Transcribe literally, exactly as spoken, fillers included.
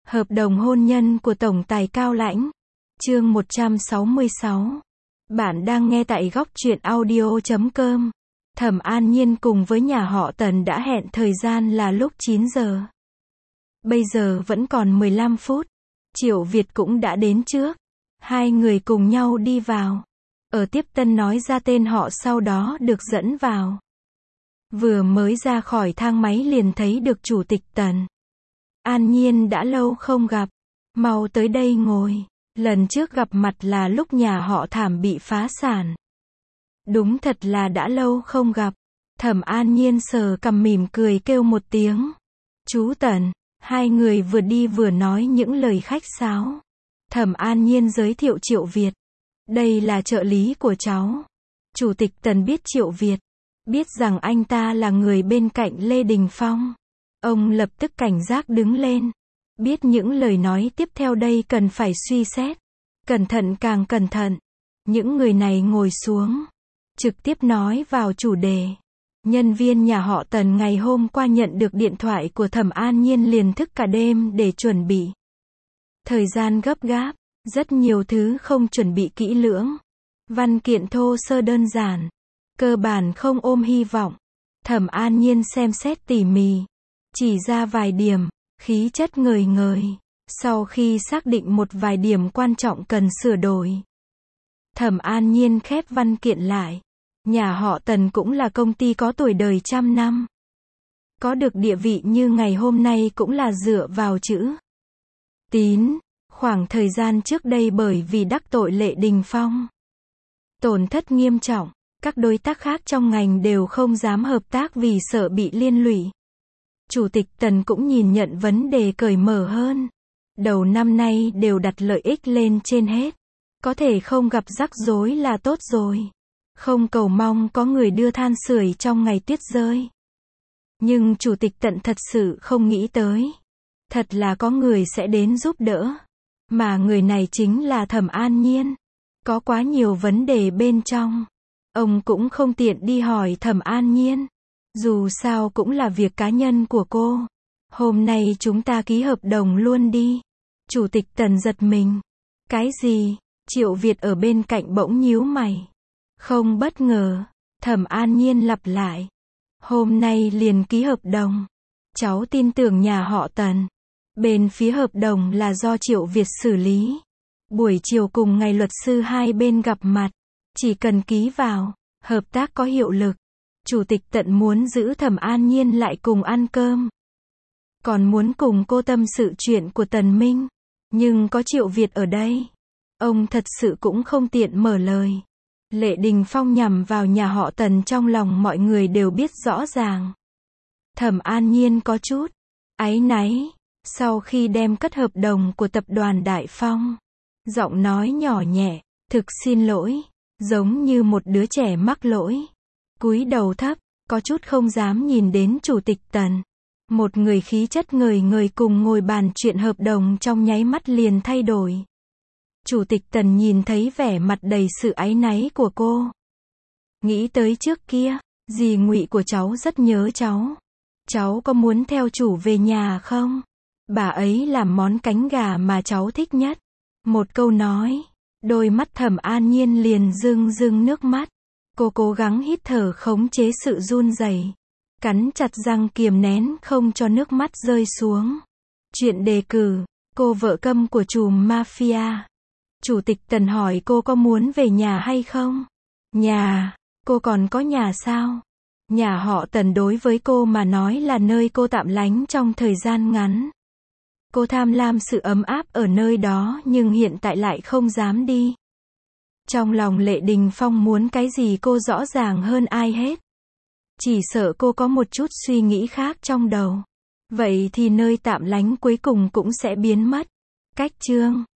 Hợp đồng hôn nhân của Tổng tài Cao Lãnh. Chương một trăm sáu mươi sáu. Bạn đang nghe tại góc truyện audio chấm com. Thẩm An Nhiên cùng với nhà họ Tần đã hẹn thời gian là lúc chín giờ. Bây giờ vẫn còn mười lăm phút. Triệu Việt cũng đã đến trước. Hai người cùng nhau đi vào. Ở tiếp tân nói ra tên họ, sau đó được dẫn vào. Vừa mới ra khỏi thang máy liền thấy được Chủ tịch Tần. An Nhiên, đã lâu không gặp. Mau tới đây ngồi. Lần trước gặp mặt là lúc nhà họ Thảm bị phá sản. Đúng thật là đã lâu không gặp. Thẩm An Nhiên sờ cằm mỉm cười kêu một tiếng. Chú Tần. Hai người vừa đi vừa nói những lời khách sáo. Thẩm An Nhiên giới thiệu Triệu Việt. Đây là trợ lý của cháu. Chủ tịch Tần biết Triệu Việt. Biết rằng anh ta là người bên cạnh Lê Đình Phong. Ông lập tức cảnh giác đứng lên. Biết những lời nói tiếp theo đây cần phải suy xét. Cẩn thận càng cẩn thận. Những người này ngồi xuống. Trực tiếp nói vào chủ đề. Nhân viên nhà họ Tần ngày hôm qua nhận được điện thoại của Thẩm An Nhiên liền thức cả đêm để chuẩn bị. Thời gian gấp gáp. Rất nhiều thứ không chuẩn bị kỹ lưỡng. Văn kiện thô sơ đơn giản. Cơ bản không ôm hy vọng. Thẩm An Nhiên xem xét tỉ mỉ. Chỉ ra vài điểm. Khí chất ngời ngời. Sau khi xác định một vài điểm quan trọng cần sửa đổi. Thẩm An Nhiên khép văn kiện lại. Nhà họ Tần cũng là công ty có tuổi đời trăm năm. Có được địa vị như ngày hôm nay cũng là dựa vào chữ tín. Khoảng thời gian trước đây bởi vì đắc tội Lê Đình Phong, tổn thất nghiêm trọng. Các đối tác khác trong ngành đều không dám hợp tác vì sợ bị liên lụy. Chủ tịch Tần cũng nhìn nhận vấn đề cởi mở hơn. Đầu năm nay đều đặt lợi ích lên trên hết. Có thể không gặp rắc rối là tốt rồi. Không cầu mong có người đưa than sưởi trong ngày tuyết rơi. Nhưng Chủ tịch Tần thật sự không nghĩ tới. Thật là có người sẽ đến giúp đỡ. Mà người này chính là Thẩm An Nhiên. Có quá nhiều vấn đề bên trong. Ông cũng không tiện đi hỏi Thẩm An Nhiên. Dù sao cũng là việc cá nhân của cô. Hôm nay chúng ta ký hợp đồng luôn đi. Chủ tịch Tần giật mình. Cái gì? Triệu Việt ở bên cạnh bỗng nhíu mày. Không bất ngờ. Thẩm An Nhiên lặp lại. Hôm nay liền ký hợp đồng. Cháu tin tưởng nhà họ Tần. Bên phía hợp đồng là do Triệu Việt xử lý. Buổi chiều cùng ngày luật sư hai bên gặp mặt. Chỉ cần ký vào, hợp tác có hiệu lực. Chủ tịch Tần muốn giữ Thẩm An Nhiên lại cùng ăn cơm. Còn muốn cùng cô tâm sự chuyện của Tần Minh. Nhưng có Triệu Việt ở đây. Ông thật sự cũng không tiện mở lời. Lê Đình Phong nhằm vào nhà họ Tần trong lòng mọi người đều biết rõ ràng. Thẩm An Nhiên có chút áy náy. Sau khi đem cất hợp đồng của tập đoàn Đại Phong. Giọng nói nhỏ nhẹ. Thực xin lỗi. Giống như một đứa trẻ mắc lỗi. Cúi đầu thấp. Có chút không dám nhìn đến Chủ tịch Tần. Một người khí chất ngời ngời cùng ngồi bàn chuyện hợp đồng trong nháy mắt liền thay đổi. Chủ tịch Tần nhìn thấy vẻ mặt đầy sự áy náy của cô. Nghĩ tới trước kia. Dì Ngụy của cháu rất nhớ cháu. Cháu có muốn theo chủ về nhà không? Bà ấy làm món cánh gà mà cháu thích nhất. Một câu nói. Đôi mắt Thẩm An Nhiên liền rưng rưng nước mắt. Cô cố gắng hít thở khống chế sự run rẩy. Cắn chặt răng kiềm nén không cho nước mắt rơi xuống. Chuyện đề cử. Cô vợ câm của trùm mafia. Chủ tịch Tần hỏi cô có muốn về nhà hay không? Nhà. Cô còn có nhà sao? Nhà họ Tần đối với cô mà nói là nơi cô tạm lánh trong thời gian ngắn. Cô tham lam sự ấm áp ở nơi đó nhưng hiện tại lại không dám đi. Trong lòng Lê Đình Phong muốn cái gì cô rõ ràng hơn ai hết. Chỉ sợ cô có một chút suy nghĩ khác trong đầu. Vậy thì nơi tạm lánh cuối cùng cũng sẽ biến mất. Cách chương